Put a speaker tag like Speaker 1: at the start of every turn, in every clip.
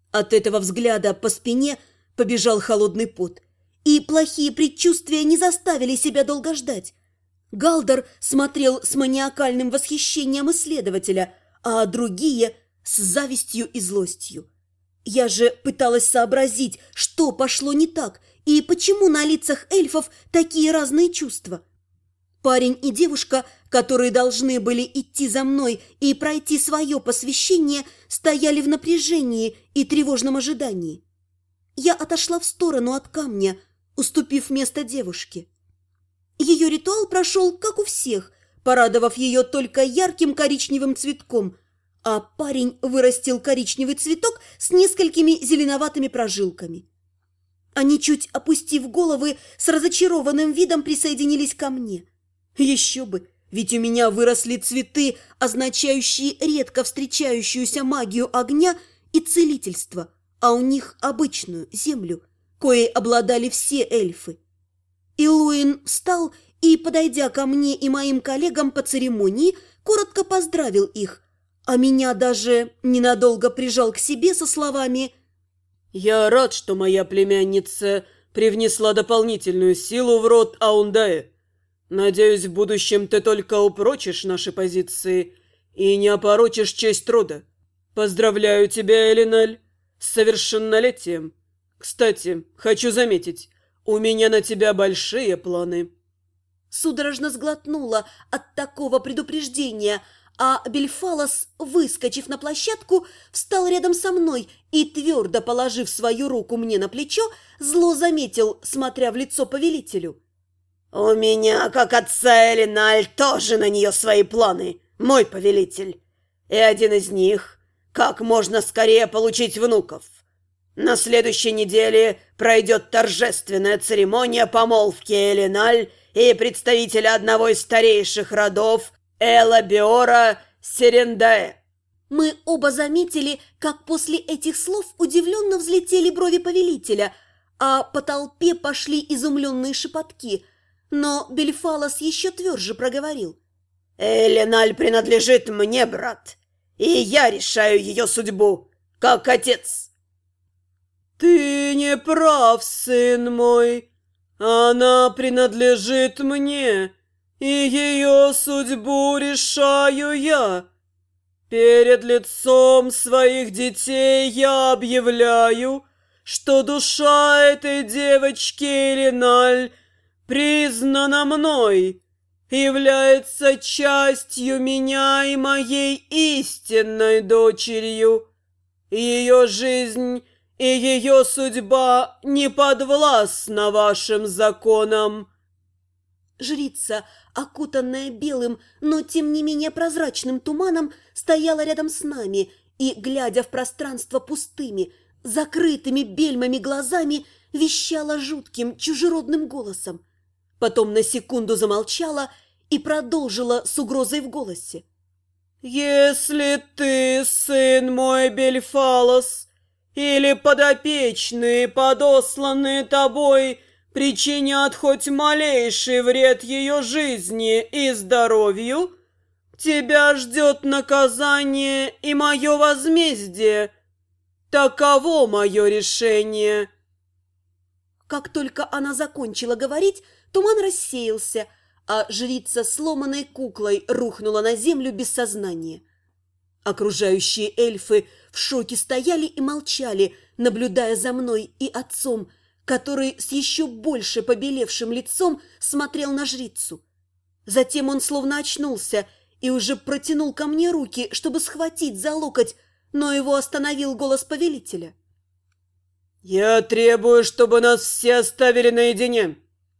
Speaker 1: От этого взгляда по спине побежал холодный пот, и плохие предчувствия не заставили себя долго ждать. Галдор смотрел с маниакальным восхищением исследователя, а другие – с завистью и злостью. Я же пыталась сообразить, что пошло не так, и почему на лицах эльфов такие разные чувства. Парень и девушка, которые должны были идти за мной и пройти свое посвящение, стояли в напряжении и тревожном ожидании. Я отошла в сторону от камня, уступив место девушке. Ее ритуал прошел, как у всех, порадовав ее только ярким коричневым цветком, а парень вырастил коричневый цветок с несколькими зеленоватыми прожилками. Они, чуть опустив головы, с разочарованным видом присоединились ко мне. Еще бы, ведь у меня выросли цветы, означающие редко встречающуюся магию огня и целительство, а у них обычную землю, коей обладали все эльфы. Илуин встал и, подойдя ко мне и моим коллегам по церемонии, коротко поздравил их, а меня даже ненадолго прижал к себе со словами:
Speaker 2: «Я рад, что моя племянница привнесла дополнительную силу в род Аундае. Надеюсь, в будущем ты только упрочишь наши позиции и не опорочишь честь рода. Поздравляю тебя, Элиналь, с совершеннолетием. Кстати, хочу заметить, у меня на тебя большие планы».
Speaker 1: Судорожно сглотнула от такого предупреждения, а Бельфалос, выскочив на площадку, встал рядом со мной и, твердо положив свою руку мне на плечо, зло заметил, смотря в лицо повелителю:
Speaker 3: «У меня, как отца Элиналь, тоже на нее свои планы, мой повелитель. И один из них – как можно скорее получить внуков. На следующей неделе пройдет торжественная церемония помолвки Элиналь и представителя одного из старейших родов Эла Биора Серендае».
Speaker 1: Мы оба заметили, как после этих слов удивленно взлетели брови повелителя, а по толпе пошли изумленные шепотки. Но Бельфалос еще тверже проговорил:
Speaker 3: «Элиналь принадлежит мне, брат, и я решаю ее судьбу, как отец».
Speaker 2: «Ты не прав, сын мой. Она принадлежит мне, и ее судьбу решаю я. Перед лицом своих детей я объявляю, что душа этой девочки Элиналь признана мной, является частью меня и моей истинной дочерью. Ее жизнь и ее судьба не подвластна вашим законам».
Speaker 1: Жрица, окутанная белым, но тем не менее прозрачным туманом, стояла рядом с нами и, глядя в пространство пустыми, закрытыми бельмами глазами, вещала жутким чужеродным голосом. Потом на секунду замолчала и продолжила с угрозой в голосе:
Speaker 2: «Если ты, сын мой Бельфалос, или подопечные, подосланные тобой, причинят хоть малейший вред ее жизни и здоровью, тебя ждет наказание и мое возмездие. Таково мое решение».
Speaker 1: Как только она закончила говорить, туман рассеялся, а жрица сломанной куклой рухнула на землю без сознания. Окружающие эльфы в шоке стояли и молчали, наблюдая за мной и отцом, который с еще больше побелевшим лицом смотрел на жрицу. Затем он словно очнулся и уже протянул ко мне руки, чтобы схватить за локоть, но его остановил голос повелителя:
Speaker 2: «Я требую, чтобы нас все оставили наедине.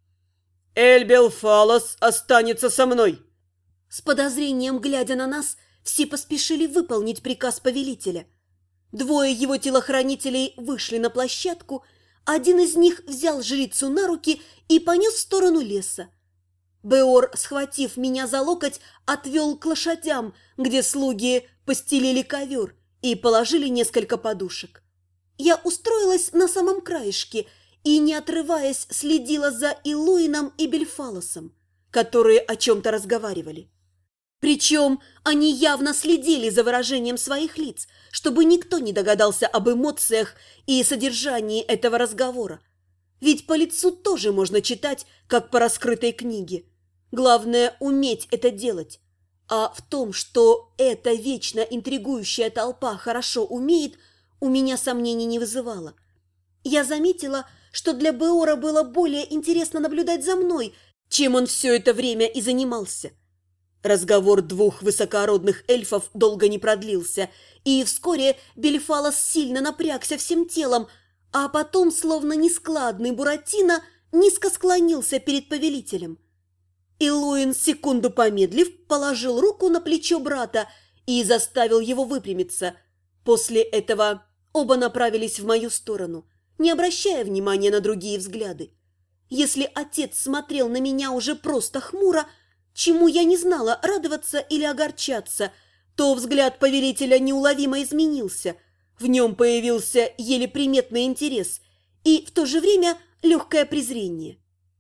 Speaker 2: Эль-Бельфалос останется со мной».
Speaker 1: С подозрением глядя на нас, все поспешили выполнить приказ повелителя. Двое его телохранителей вышли на площадку, один из них взял жрицу на руки и понес в сторону леса. Беор, схватив меня за локоть, отвел к лошадям, где слуги постелили ковер и положили несколько подушек. Я устроилась на самом краешке и, не отрываясь, следила за Илуином и Бельфалосом, которые о чем-то разговаривали. Причем они явно следили за выражением своих лиц, чтобы никто не догадался об эмоциях и содержании этого разговора. Ведь по лицу тоже можно читать, как по раскрытой книге. Главное – уметь это делать. А в том, что эта вечно интригующая толпа хорошо умеет, у меня сомнений не вызывало. Я заметила, что для Беора было более интересно наблюдать за мной, чем он все это время и занимался. Разговор двух высокородных эльфов долго не продлился, и вскоре Бельфалос сильно напрягся всем телом, а потом, словно нескладный Буратино, низко склонился перед повелителем. Илуин, секунду помедлив, положил руку на плечо брата и заставил его выпрямиться. После этого оба направились в мою сторону, не обращая внимания на другие взгляды. Если отец смотрел на меня уже просто хмуро, чему я не знала, радоваться или огорчаться, то взгляд повелителя неуловимо изменился. В нем появился еле приметный интерес и в то же время легкое презрение.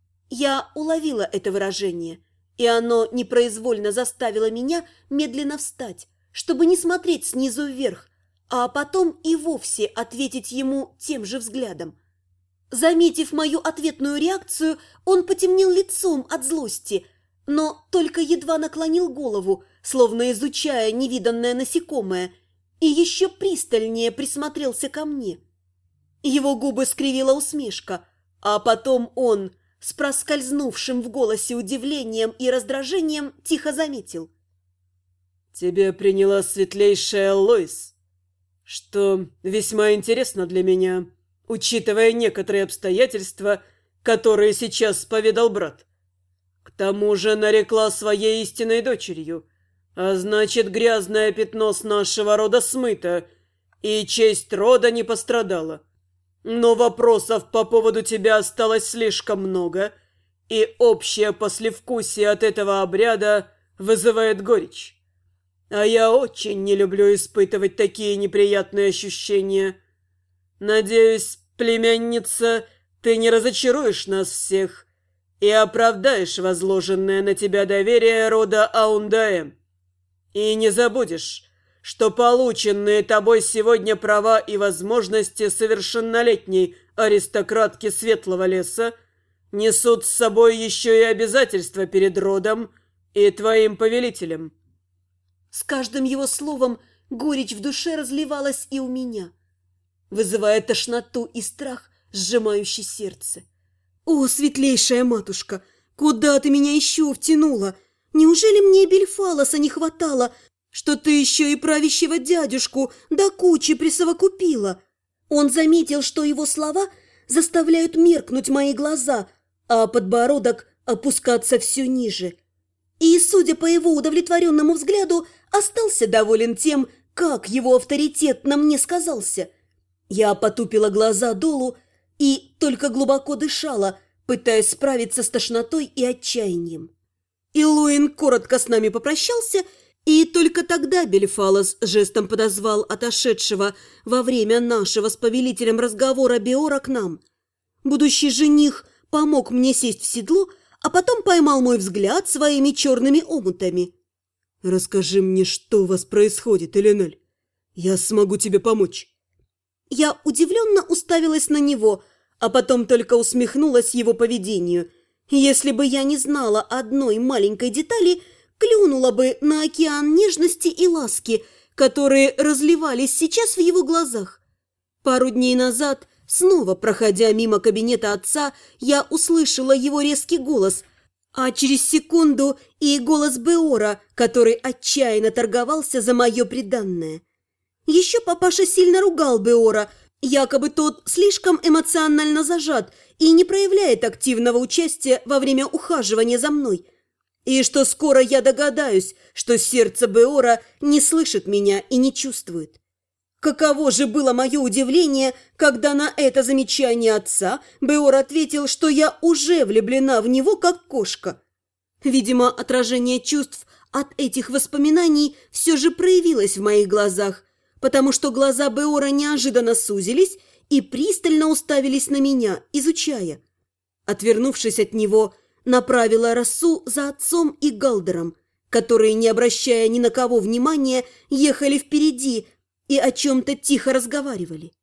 Speaker 1: Я уловила это выражение, и оно непроизвольно заставило меня медленно встать, чтобы не смотреть снизу вверх, а потом и вовсе ответить ему тем же взглядом. Заметив мою ответную реакцию, он потемнел лицом от злости, но только едва наклонил голову, словно изучая невиданное насекомое, и еще пристальнее присмотрелся ко мне. Его губы скривила усмешка, а потом он, с проскользнувшим в голосе удивлением и раздражением, тихо заметил:
Speaker 2: «Тебе приняла светлейшая Лоис, что весьма интересно для меня, учитывая некоторые обстоятельства, которые сейчас поведал брат. К тому же нарекла своей истинной дочерью, а значит, грязное пятно с нашего рода смыто, и честь рода не пострадала. Но вопросов по поводу тебя осталось слишком много, и общее послевкусие от этого обряда вызывает горечь. А я очень не люблю испытывать такие неприятные ощущения. Надеюсь, племянница, ты не разочаруешь нас всех и оправдаешь возложенное на тебя доверие рода Аундаэ. И не забудешь, что полученные тобой сегодня права и возможности совершеннолетней аристократки Светлого леса несут с собой еще и обязательства перед родом и твоим повелителем».
Speaker 1: С каждым его словом горечь в душе разливалась и у меня, вызывая тошноту и страх, сжимающий сердце. «О, светлейшая матушка, куда ты меня еще втянула? Неужели мне Бельфалоса не хватало, что ты еще и правящего дядюшку до кучи присовокупила?» Он заметил, что его слова заставляют меркнуть мои глаза, а подбородок опускаться все ниже. И, судя по его удовлетворенному взгляду, остался доволен тем, как его авторитет на мне сказался. Я потупила глаза долу и только глубоко дышала, пытаясь справиться с тошнотой и отчаянием. Илуин коротко с нами попрощался, и только тогда Бельфалос жестом подозвал отошедшего во время нашего с повелителем разговора Беора к нам. Будущий жених помог мне сесть в седло, а потом поймал мой взгляд своими черными омутами.
Speaker 2: «Расскажи мне, что у вас происходит, Эленель. Я смогу тебе помочь».
Speaker 1: Я удивленно уставилась на него, а потом только усмехнулась его поведению. Если бы я не знала одной маленькой детали, клюнула бы на океан нежности и ласки, которые разливались сейчас в его глазах. Пару дней назад, снова проходя мимо кабинета отца, я услышала его резкий голос, а через секунду и голос Беора, который отчаянно торговался за мое приданное. Еще папаша сильно ругал Беора, якобы тот слишком эмоционально зажат и не проявляет активного участия во время ухаживания за мной. И что скоро я догадаюсь, что сердце Беора не слышит меня и не чувствует. Каково же было мое удивление, когда на это замечание отца Беор ответил, что я уже влюблена в него, как кошка. Видимо, отражение чувств от этих воспоминаний все же проявилось в моих глазах, потому что глаза Беора неожиданно сузились и пристально уставились на меня, изучая. Отвернувшись от него, направила Росу за отцом и Галдером, которые, не обращая ни на кого внимания, ехали впереди и о чем-то тихо разговаривали.